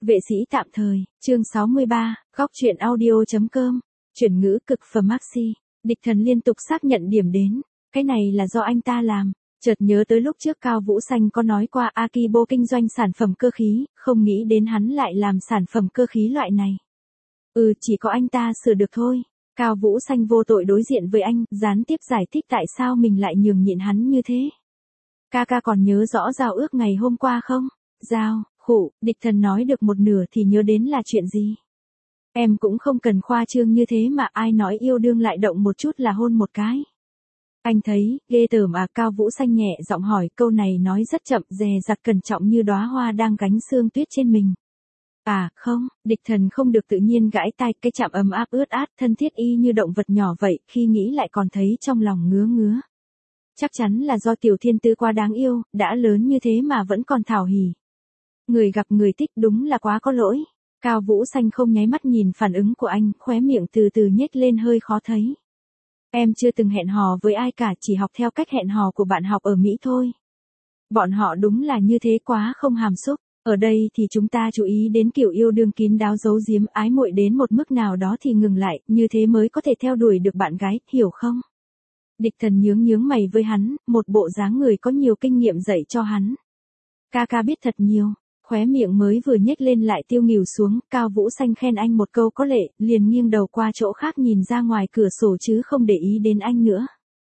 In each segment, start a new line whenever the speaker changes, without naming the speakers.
Vệ sĩ tạm thời, chương 63, góc truyện audio.com, chuyển ngữ cực phẩm maxi. Địch Thần liên tục xác nhận điểm đến, cái này là do anh ta làm. Chợt nhớ tới lúc trước Cao Vũ Xanh có nói qua Akibo kinh doanh sản phẩm cơ khí, không nghĩ đến hắn lại làm sản phẩm cơ khí loại này. Chỉ có anh ta sửa được thôi. Cao Vũ Xanh vô tội đối diện với anh, gián tiếp giải thích tại sao mình lại nhường nhịn hắn như thế. Ca còn nhớ rõ giao ước ngày hôm qua không? Địch Thần nói được một nửa thì nhớ đến là chuyện gì? Em cũng không cần khoa trương như thế mà ai nói yêu đương lại động một chút là hôn một cái. Anh thấy, ghê tởm à? Cao Vũ Xanh nhẹ giọng hỏi, câu này nói rất chậm, dè dặt cẩn trọng như đóa hoa đang gánh sương tuyết trên mình. Không, Địch Thần không được tự nhiên gãi tai, cái chạm ấm áp ướt át, thân thiết y như động vật nhỏ vậy, khi nghĩ lại còn thấy trong lòng ngứa ngứa. Chắc chắn là do Tiểu Thiên Tư quá đáng yêu, đã lớn như thế mà vẫn còn thảo hỉ. Người gặp người thích đúng là quá có lỗi. Cao Vũ Xanh không nháy mắt nhìn phản ứng của anh, khóe miệng từ từ nhếch lên hơi khó thấy. Em chưa từng hẹn hò với ai cả, chỉ học theo cách hẹn hò của bạn học ở Mỹ thôi. Bọn họ đúng là như thế, quá không hàm xúc. Ở đây thì chúng ta chú ý đến kiểu yêu đương kín đáo giấu giếm ái muội đến một mức nào đó thì ngừng lại, như thế mới có thể theo đuổi được bạn gái, hiểu không? Địch Thần nhướng mày với hắn, một bộ dáng người có nhiều kinh nghiệm dạy cho hắn. Ca biết thật nhiều. Khóe miệng mới vừa nhếch lên lại tiêu nghỉu xuống, Cao Vũ Xanh khen anh một câu có lệ, liền nghiêng đầu qua chỗ khác nhìn ra ngoài cửa sổ chứ không để ý đến anh nữa.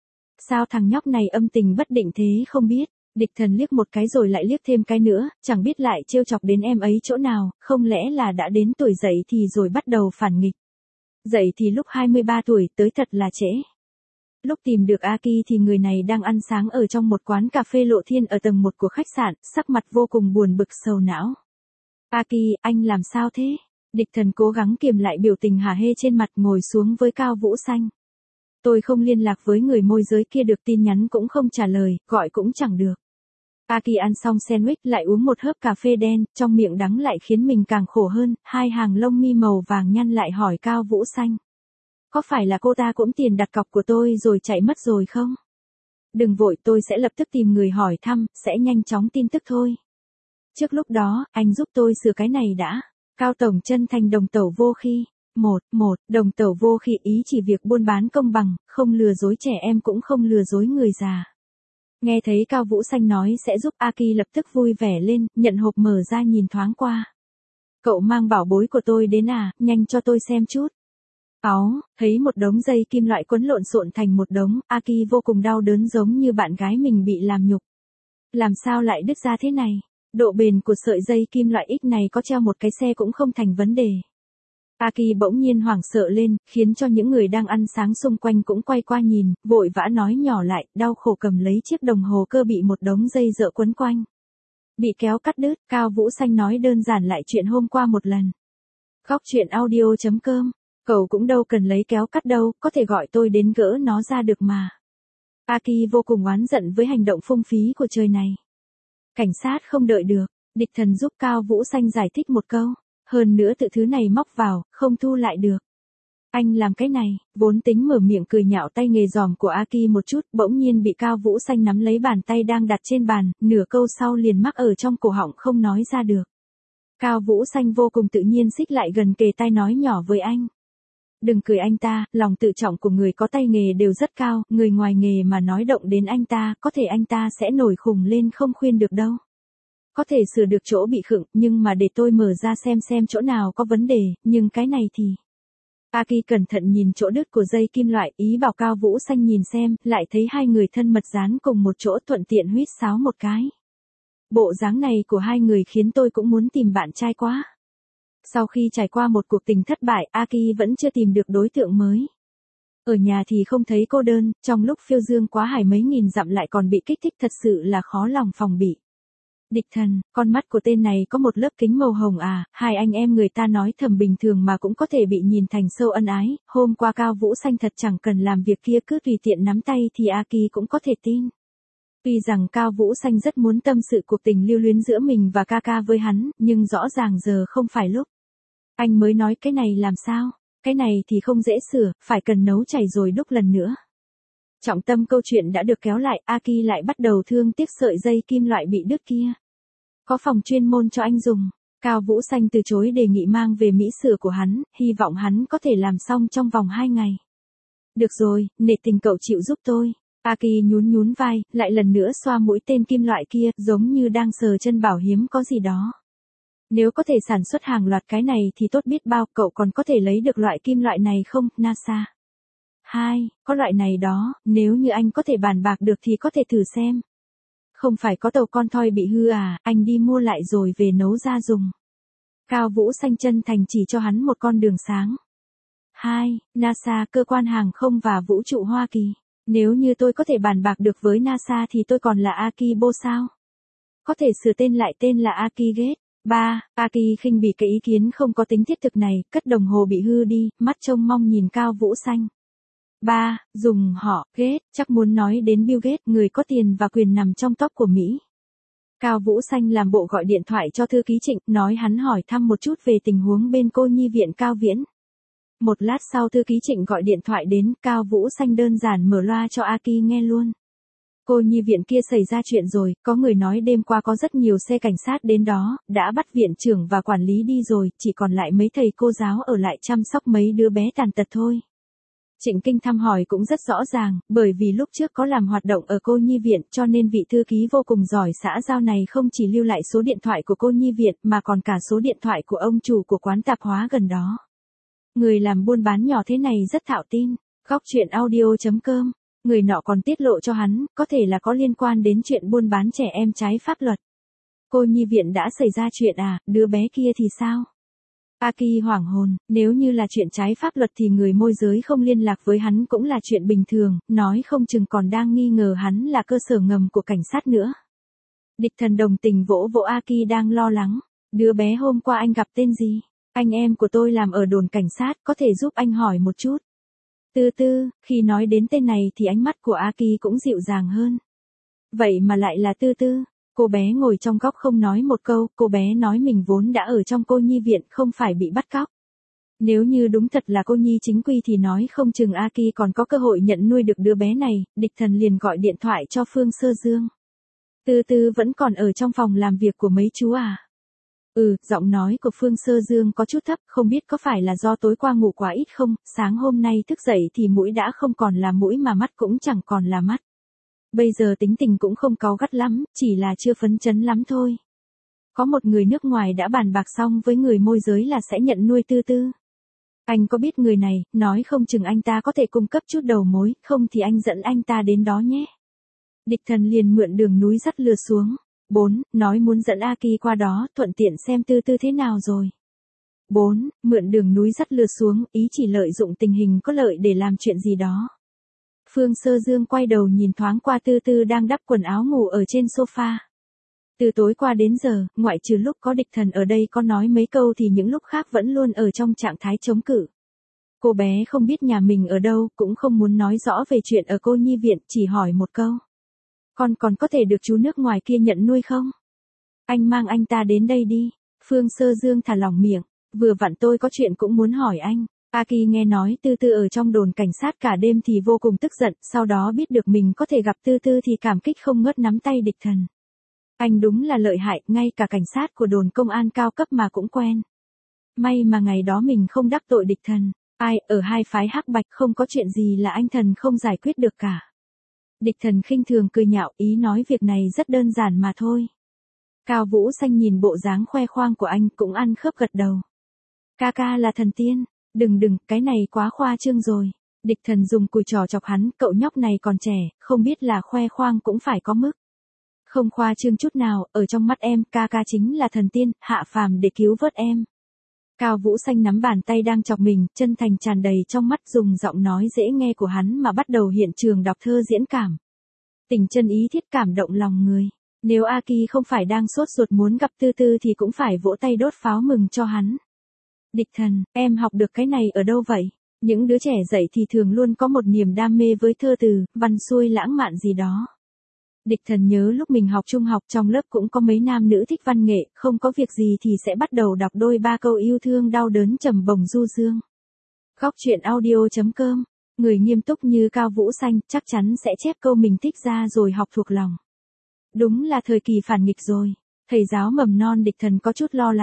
Sao thằng nhóc này âm tình bất định thế không biết? Địch Thần liếc một cái rồi lại liếc thêm cái nữa, chẳng biết lại trêu chọc đến em ấy chỗ nào, không lẽ là đã đến tuổi dậy thì rồi bắt đầu phản nghịch. Dậy thì lúc 23 tuổi, tới thật là trễ. Lúc tìm được Aki thì người này đang ăn sáng ở trong một quán cà phê Lộ Thiên ở tầng 1 của khách sạn, sắc mặt vô cùng buồn bực sầu não. Aki, anh làm sao thế? Địch Thần cố gắng kiềm lại biểu tình hả hê trên mặt, ngồi xuống với Cao Vũ Xanh. Tôi không liên lạc với người môi giới kia được, tin nhắn cũng không trả lời, gọi cũng chẳng được. Aki ăn xong sandwich lại uống một hớp cà phê đen, trong miệng đắng lại khiến mình càng khổ hơn, hai hàng lông mi màu vàng nhăn lại hỏi Cao Vũ Xanh. Có phải là cô ta cũng tiền đặt cọc của tôi rồi chạy mất rồi không? Đừng vội, tôi sẽ lập tức tìm người hỏi thăm, sẽ nhanh chóng tin tức thôi. Trước lúc đó, anh giúp tôi sửa cái này đã. Cao Tổng chân thành đồng tẩu vô khi. Đồng tẩu vô khi ý chỉ việc buôn bán công bằng, không lừa dối trẻ em cũng không lừa dối người già. Nghe thấy Cao Vũ Xanh nói sẽ giúp, Aki lập tức vui vẻ lên, nhận hộp mở ra nhìn thoáng qua. Cậu mang bảo bối của tôi đến à, nhanh cho tôi xem chút. Thấy một đống dây kim loại quấn lộn xộn thành một đống, Aki vô cùng đau đớn giống như bạn gái mình bị làm nhục. Làm sao lại đứt ra thế này? Độ bền của sợi dây kim loại X này có treo một cái xe cũng không thành vấn đề. Aki bỗng nhiên hoảng sợ lên, khiến cho những người đang ăn sáng xung quanh cũng quay qua nhìn, vội vã nói nhỏ lại, đau khổ cầm lấy chiếc đồng hồ cơ bị một đống dây dợ quấn quanh. Bị kéo cắt đứt, Cao Vũ Xanh nói đơn giản lại chuyện hôm qua một lần. Góc truyện audio.com. Cậu cũng đâu cần lấy kéo cắt đâu, có thể gọi tôi đến gỡ nó ra được mà. Aki vô cùng oán giận với hành động phung phí của trời này. Cảnh sát không đợi được, Địch Thần giúp Cao Vũ Xanh giải thích một câu. Hơn nữa tự thứ này móc vào, không thu lại được. Anh làm cái này, vốn tính mở miệng cười nhạo tay nghề giòm của Aki một chút, bỗng nhiên bị Cao Vũ Xanh nắm lấy bàn tay đang đặt trên bàn, nửa câu sau liền mắc ở trong cổ họng không nói ra được. Cao Vũ Xanh vô cùng tự nhiên xích lại gần kề tai nói nhỏ với anh. Đừng cười anh ta, lòng tự trọng của người có tay nghề đều rất cao, người ngoài nghề mà nói động đến anh ta, có thể anh ta sẽ nổi khùng lên không khuyên được đâu. Có thể sửa được chỗ bị khựng, nhưng mà để tôi mở ra xem chỗ nào có vấn đề, nhưng cái này thì... Aki cẩn thận nhìn chỗ đứt của dây kim loại, ý bảo Cao Vũ Xanh nhìn xem, lại thấy hai người thân mật dán cùng một chỗ, thuận tiện huýt sáo một cái. Bộ dáng này của hai người khiến tôi cũng muốn tìm bạn trai quá. Sau khi trải qua một cuộc tình thất bại, Aki vẫn chưa tìm được đối tượng mới. Ở nhà thì không thấy cô đơn, trong lúc phiêu dương quá hải mấy nghìn dặm lại còn bị kích thích, thật sự là khó lòng phòng bị. Địch Thần, con mắt của tên này có một lớp kính màu hồng à, hai anh em người ta nói thầm bình thường mà cũng có thể bị nhìn thành sâu ân ái, hôm qua Cao Vũ Xanh thật chẳng cần làm việc kia cứ tùy tiện nắm tay thì Aki cũng có thể tin. Tuy rằng Cao Vũ Xanh rất muốn tâm sự cuộc tình lưu luyến giữa mình và ca với hắn, nhưng rõ ràng giờ không phải lúc. Anh mới nói cái này làm sao, cái này thì không dễ sửa, phải cần nấu chảy rồi đúc lần nữa. Trọng tâm câu chuyện đã được kéo lại, Aki lại bắt đầu thương tiếc sợi dây kim loại bị đứt kia. Có phòng chuyên môn cho anh dùng. Cao Vũ Xanh từ chối đề nghị mang về Mỹ sửa của hắn, hy vọng hắn có thể làm xong trong vòng 2 ngày. Được rồi, nể tình cậu chịu giúp tôi. Aki nhún nhún vai, lại lần nữa xoa mũi tên kim loại kia, giống như đang sờ chân bảo hiếm có gì đó. Nếu có thể sản xuất hàng loạt cái này thì tốt biết bao, cậu còn có thể lấy được loại kim loại này không, NASA? Có loại này đó, nếu như anh có thể bàn bạc được thì có thể thử xem. Không phải có tàu con thoi bị hư à, anh đi mua lại rồi về nấu ra dùng. Cao Vũ Xanh chân thành chỉ cho hắn một con đường sáng. NASA, cơ quan hàng không và vũ trụ Hoa Kỳ. Nếu như tôi có thể bàn bạc được với NASA thì tôi còn là Akibo sao? Có thể sửa tên lại tên là Akigate. Aki khinh bỉ cái ý kiến không có tính thiết thực này, cất đồng hồ bị hư đi, mắt trông mong nhìn Cao Vũ Xanh. Dùng họ, Gates, chắc muốn nói đến Bill Gates, người có tiền và quyền nằm trong top của Mỹ. Cao Vũ Xanh làm bộ gọi điện thoại cho thư ký Trịnh, nói hắn hỏi thăm một chút về tình huống bên cô nhi viện Cao Viễn. Một lát sau thư ký Trịnh gọi điện thoại đến, Cao Vũ Xanh đơn giản mở loa cho Aki nghe luôn. Cô nhi viện kia xảy ra chuyện rồi, có người nói đêm qua có rất nhiều xe cảnh sát đến đó, đã bắt viện trưởng và quản lý đi rồi, chỉ còn lại mấy thầy cô giáo ở lại chăm sóc mấy đứa bé tàn tật thôi. Trịnh Kinh thăm hỏi cũng rất rõ ràng, bởi vì lúc trước có làm hoạt động ở cô nhi viện cho nên vị thư ký vô cùng giỏi xã giao này không chỉ lưu lại số điện thoại của cô nhi viện mà còn cả số điện thoại của ông chủ của quán tạp hóa gần đó. Người làm buôn bán nhỏ thế này rất thạo tin. Góc chuyện audio.com. Người nọ còn tiết lộ cho hắn, có thể là có liên quan đến chuyện buôn bán trẻ em trái pháp luật. Cô nhi viện đã xảy ra chuyện à, đứa bé kia thì sao? Aki hoảng hồn, nếu như là chuyện trái pháp luật thì người môi giới không liên lạc với hắn cũng là chuyện bình thường, nói không chừng còn đang nghi ngờ hắn là cơ sở ngầm của cảnh sát nữa. Địch Thần đồng tình vỗ vỗ Aki đang lo lắng. Đứa bé hôm qua anh gặp tên gì? Anh em của tôi làm ở đồn cảnh sát, có thể giúp anh hỏi một chút. Tư, khi nói đến tên này thì ánh mắt của Aki cũng dịu dàng hơn. Vậy mà lại là Tư. Cô bé ngồi trong góc không nói một câu, cô bé nói mình vốn đã ở trong cô nhi viện không phải bị bắt cóc. Nếu như đúng thật là cô nhi chính quy thì nói không chừng Aki còn có cơ hội nhận nuôi được đứa bé này, Địch Thần liền gọi điện thoại cho Phương Sơ Dương. Tư vẫn còn ở trong phòng làm việc của mấy chú à? Giọng nói của Phương Sơ Dương có chút thấp, không biết có phải là do tối qua ngủ quá ít không, sáng hôm nay thức dậy thì mũi đã không còn là mũi mà mắt cũng chẳng còn là mắt. Bây giờ tính tình cũng không cáu gắt lắm, chỉ là chưa phấn chấn lắm thôi. Có một người nước ngoài đã bàn bạc xong với người môi giới là sẽ nhận nuôi Tư. Anh có biết người này, nói không chừng anh ta có thể cung cấp chút đầu mối, không thì anh dẫn anh ta đến đó nhé. Địch Thần liền mượn đường núi dắt lừa xuống. 4. Nói muốn dẫn Aki qua đó, thuận tiện xem Tư thế nào rồi. 4. Mượn đường núi dắt lừa xuống, ý chỉ lợi dụng tình hình có lợi để làm chuyện gì đó. Phương Sơ Dương quay đầu nhìn thoáng qua Tư đang đắp quần áo ngủ ở trên sofa. Từ tối qua đến giờ, ngoại trừ lúc có Địch Thần ở đây có nói mấy câu thì những lúc khác vẫn luôn ở trong trạng thái chống cự. Cô bé không biết nhà mình ở đâu, cũng không muốn nói rõ về chuyện ở cô nhi viện, chỉ hỏi một câu. Con còn có thể được chú nước ngoài kia nhận nuôi không? Anh mang anh ta đến đây đi. Phương Sơ Dương thả lỏng miệng. Vừa vặn tôi có chuyện cũng muốn hỏi anh. Aki nghe nói Tư ở trong đồn cảnh sát cả đêm thì vô cùng tức giận, sau đó biết được mình có thể gặp Tư thì cảm kích không ngớt nắm tay Địch Thần. Anh đúng là lợi hại, ngay cả cảnh sát của đồn công an cao cấp mà cũng quen. May mà ngày đó mình không đắc tội Địch Thần. Ai, ở hai phái hắc bạch không có chuyện gì là anh Thần không giải quyết được cả. Địch Thần khinh thường cười nhạo, ý nói việc này rất đơn giản mà thôi. Cao Vũ Xanh nhìn bộ dáng khoe khoang của anh cũng ăn khớp gật đầu. Ca là thần tiên, đừng, cái này quá khoa trương rồi. Địch Thần dùng cùi trò chọc hắn, cậu nhóc này còn trẻ, không biết là khoe khoang cũng phải có mức. Không khoa trương chút nào, ở trong mắt em, ca chính là thần tiên, hạ phàm để cứu vớt em. Cao Vũ Xanh nắm bàn tay đang chọc mình, chân thành tràn đầy trong mắt dùng giọng nói dễ nghe của hắn mà bắt đầu hiện trường đọc thơ diễn cảm. Tình chân ý thiết cảm động lòng người. Nếu Aki không phải đang sốt ruột muốn gặp Tư thì cũng phải vỗ tay đốt pháo mừng cho hắn. Địch Thần, em học được cái này ở đâu vậy? Những đứa trẻ dậy thì thường luôn có một niềm đam mê với thơ từ, văn xuôi lãng mạn gì đó. Địch Thần nhớ lúc mình học trung học trong lớp cũng có mấy nam nữ thích văn nghệ, không có việc gì thì sẽ bắt đầu đọc đôi ba câu yêu thương đau đớn trầm bồng du dương. Góc chuyện audio.com. Người nghiêm túc như Cao Vũ Xanh chắc chắn sẽ chép câu mình thích ra rồi học thuộc lòng. Đúng là thời kỳ phản nghịch rồi. Thầy giáo mầm non Địch Thần có chút lo lắng.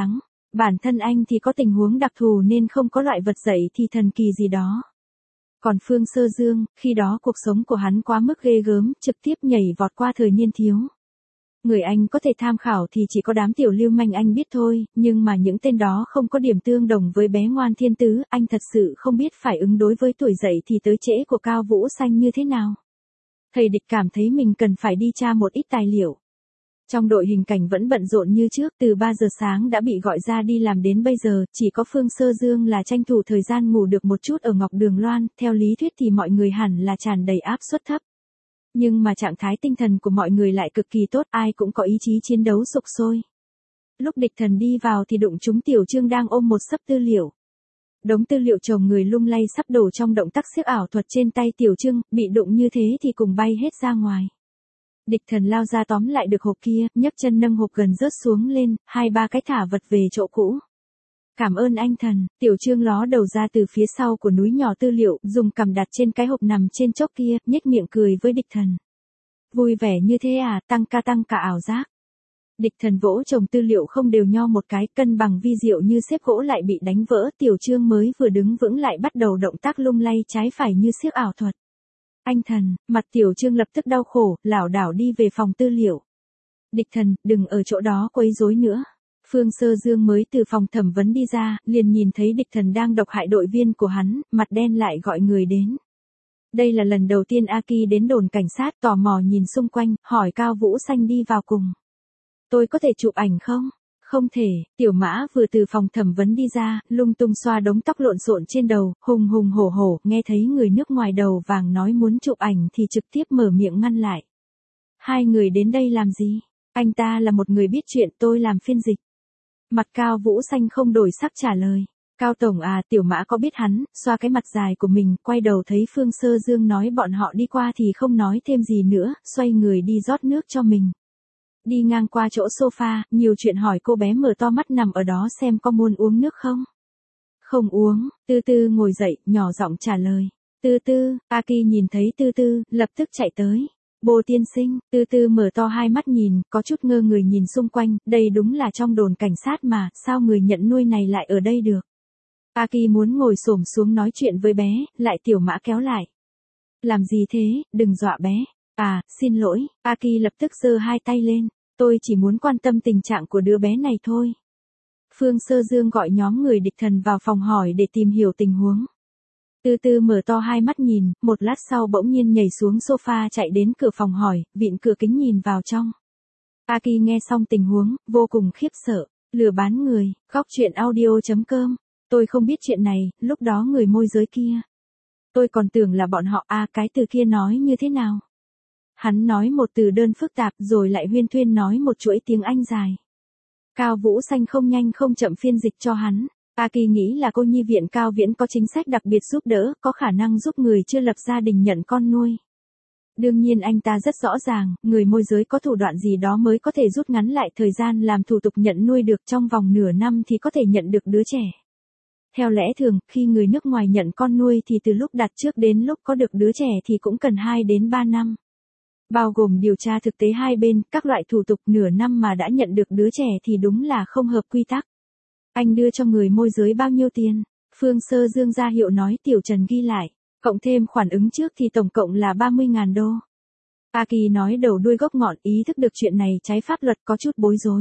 Bản thân anh thì có tình huống đặc thù nên không có loại vật dậy thì thần kỳ gì đó. Còn Phương Sơ Dương, khi đó cuộc sống của hắn quá mức ghê gớm, trực tiếp nhảy vọt qua thời niên thiếu. Người anh có thể tham khảo thì chỉ có đám tiểu lưu manh anh biết thôi, nhưng mà những tên đó không có điểm tương đồng với bé ngoan thiên tứ, anh thật sự không biết phải ứng đối với tuổi dậy thì tới trễ của Cao Vũ Xanh như thế nào. Thầy Địch cảm thấy mình cần phải đi tra một ít tài liệu. Trong đội hình cảnh vẫn bận rộn như trước, từ 3 giờ sáng đã bị gọi ra đi làm đến bây giờ, chỉ có Phương Sơ Dương là tranh thủ thời gian ngủ được một chút ở Ngọc Đường Loan, theo lý thuyết thì mọi người hẳn là tràn đầy áp suất thấp. Nhưng mà trạng thái tinh thần của mọi người lại cực kỳ tốt, ai cũng có ý chí chiến đấu sục sôi. Lúc Địch Thần đi vào thì đụng trúng Tiểu Trương đang ôm một xấp tư liệu. Đống tư liệu chồng người lung lay sắp đổ trong động tác siếc ảo thuật trên tay Tiểu Trương, bị đụng như thế thì cùng bay hết ra ngoài. Địch Thần lao ra tóm lại được hộp kia, nhấc chân nâng hộp gần rớt xuống lên, 2-3 cái thả vật về chỗ cũ. Cảm ơn anh Thần, Tiểu Trương ló đầu ra từ phía sau của núi nhỏ tư liệu, dùng cằm đặt trên cái hộp nằm trên chốc kia, nhếch miệng cười với Địch Thần. Vui vẻ như thế à, tăng ca ảo giác. Địch Thần vỗ chồng tư liệu không đều nho một cái, cân bằng vi diệu như xếp gỗ lại bị đánh vỡ, Tiểu Trương mới vừa đứng vững lại bắt đầu động tác lung lay trái phải như siếc ảo thuật. Anh Thần, mặt Tiểu Trương lập tức đau khổ, lảo đảo đi về phòng tư liệu. Địch Thần, đừng ở chỗ đó quấy rối nữa. Phương Sơ Dương mới từ phòng thẩm vấn đi ra, liền nhìn thấy Địch Thần đang độc hại đội viên của hắn, mặt đen lại gọi người đến. Đây là lần đầu tiên Aki đến đồn cảnh sát, tò mò nhìn xung quanh, hỏi Cao Vũ Xanh đi vào cùng. Tôi có thể chụp ảnh không? Không thể, Tiểu Mã vừa từ phòng thẩm vấn đi ra, lung tung xoa đống tóc lộn xộn trên đầu, hùng hùng hổ hổ, nghe thấy người nước ngoài đầu vàng nói muốn chụp ảnh thì trực tiếp mở miệng ngăn lại. Hai người đến đây làm gì? Anh ta là một người biết chuyện, tôi làm phiên dịch. Mặt Cao Vũ Xanh không đổi sắc trả lời. Cao Tổng à, Tiểu Mã có biết hắn, xoa cái mặt dài của mình, quay đầu thấy Phương Sơ Dương nói bọn họ đi qua thì không nói thêm gì nữa, xoay người đi rót nước cho mình. Đi ngang qua chỗ sofa, nhiều chuyện hỏi cô bé mở to mắt nằm ở đó xem có muốn uống nước không. Không uống, Tư Tư ngồi dậy, nhỏ giọng trả lời. Tư Tư, Aki nhìn thấy Tư Tư, lập tức chạy tới. Bồ tiên sinh, Tư Tư mở to hai mắt nhìn, có chút ngơ người nhìn xung quanh, đây đúng là trong đồn cảnh sát mà, sao người nhận nuôi này lại ở đây được. Aki muốn ngồi xổm xuống nói chuyện với bé, lại Tiểu Mã kéo lại. Làm gì thế, đừng dọa bé. À, xin lỗi, Aki lập tức giơ hai tay lên. Tôi chỉ muốn quan tâm tình trạng của đứa bé này thôi. Phương Sơ Dương gọi nhóm người Địch Thần vào phòng hỏi để tìm hiểu tình huống. Tư Tư mở to hai mắt nhìn, một lát sau bỗng nhiên nhảy xuống sofa chạy đến cửa phòng hỏi, vịn cửa kính nhìn vào trong. Aki nghe xong tình huống, vô cùng khiếp sợ, lừa bán người, góc chuyện audio.com. Tôi không biết chuyện này, lúc đó người môi giới kia. Tôi còn tưởng là bọn họ cái từ kia nói như thế nào. Hắn nói một từ đơn phức tạp rồi lại huyên thuyên nói một chuỗi tiếng Anh dài. Cao Vũ Xanh không nhanh không chậm phiên dịch cho hắn. Aki nghĩ là cô nhi viện Cao Viễn có chính sách đặc biệt giúp đỡ, có khả năng giúp người chưa lập gia đình nhận con nuôi. Đương nhiên anh ta rất rõ ràng, người môi giới có thủ đoạn gì đó mới có thể rút ngắn lại thời gian làm thủ tục nhận nuôi được trong vòng nửa năm thì có thể nhận được đứa trẻ. Theo lẽ thường, khi người nước ngoài nhận con nuôi thì từ lúc đặt trước đến lúc có được đứa trẻ thì cũng cần 2 đến 3 năm. Bao gồm điều tra thực tế hai bên, các loại thủ tục nửa năm mà đã nhận được đứa trẻ thì đúng là không hợp quy tắc. Anh đưa cho người môi giới bao nhiêu tiền? Phương Sơ Dương ra hiệu nói Tiểu Trần ghi lại. Cộng thêm khoản ứng trước thì tổng cộng là 30.000 đô. Aki nói đầu đuôi gốc ngọn, ý thức được chuyện này trái pháp luật có chút bối rối.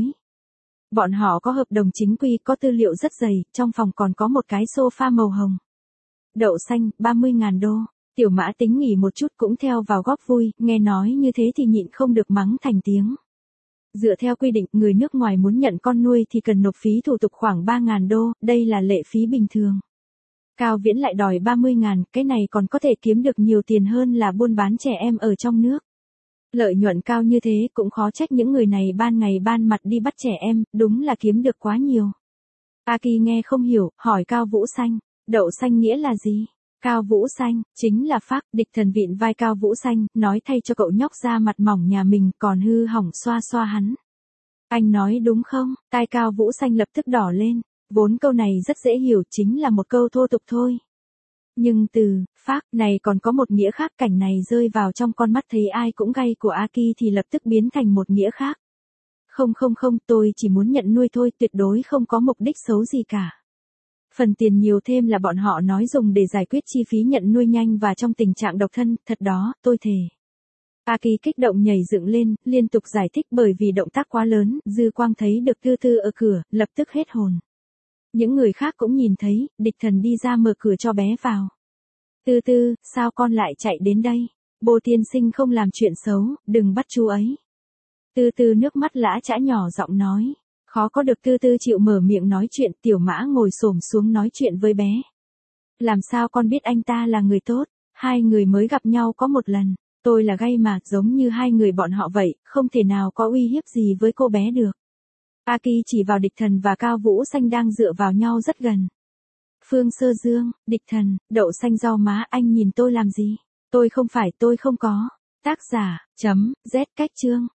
Bọn họ có hợp đồng chính quy, có tư liệu rất dày, trong phòng còn có một cái sofa màu hồng. Đậu xanh, 30.000 đô. Tiểu Mã tính nghỉ một chút cũng theo vào góp vui, nghe nói như thế thì nhịn không được mắng thành tiếng. Dựa theo quy định, người nước ngoài muốn nhận con nuôi thì cần nộp phí thủ tục khoảng 3.000 đô, đây là lệ phí bình thường. Cao Viễn lại đòi 30.000, cái này còn có thể kiếm được nhiều tiền hơn là buôn bán trẻ em ở trong nước. Lợi nhuận cao như thế cũng khó trách những người này ban ngày ban mặt đi bắt trẻ em, đúng là kiếm được quá nhiều. Aki nghe không hiểu, hỏi Cao Vũ Xanh, đậu xanh nghĩa là gì? Cao Vũ Xanh, chính là phác. Địch Thần vịn vai Cao Vũ Xanh, nói thay cho cậu nhóc da mặt mỏng nhà mình còn hư hỏng xoa xoa hắn. Anh nói đúng không? Tai Cao Vũ Xanh lập tức đỏ lên, vốn câu này rất dễ hiểu, chính là một câu thô tục thôi. Nhưng từ phác này còn có một nghĩa khác, cảnh này rơi vào trong con mắt thấy ai cũng gay của Aki thì lập tức biến thành một nghĩa khác. Không không không, tôi chỉ muốn nhận nuôi thôi, tuyệt đối không có mục đích xấu gì cả. Phần tiền nhiều thêm là bọn họ nói dùng để giải quyết chi phí nhận nuôi nhanh và trong tình trạng độc thân, thật đó, tôi thề. Aki kích động nhảy dựng lên, liên tục giải thích bởi vì động tác quá lớn, Dư Quang thấy được Tư Tư ở cửa, lập tức hết hồn. Những người khác cũng nhìn thấy, địch thần đi ra mở cửa cho bé vào. Tư Tư, sao con lại chạy đến đây? Bồ tiên sinh không làm chuyện xấu, đừng bắt chú ấy. Tư Tư nước mắt lã chã nhỏ giọng nói. Khó có được Tư Tư chịu mở miệng nói chuyện, Tiểu Mã ngồi xổm xuống nói chuyện với bé. Làm sao con biết anh ta là người tốt, hai người mới gặp nhau có một lần. Tôi là gay mà, giống như hai người bọn họ vậy, không thể nào có uy hiếp gì với cô bé được. Aki chỉ vào địch thần và Cao Vũ Xanh đang dựa vào nhau rất gần. Phương Sơ Dương, địch thần, đậu xanh rau má, anh nhìn tôi làm gì? Tôi không có. Tác giả, Z cách chương.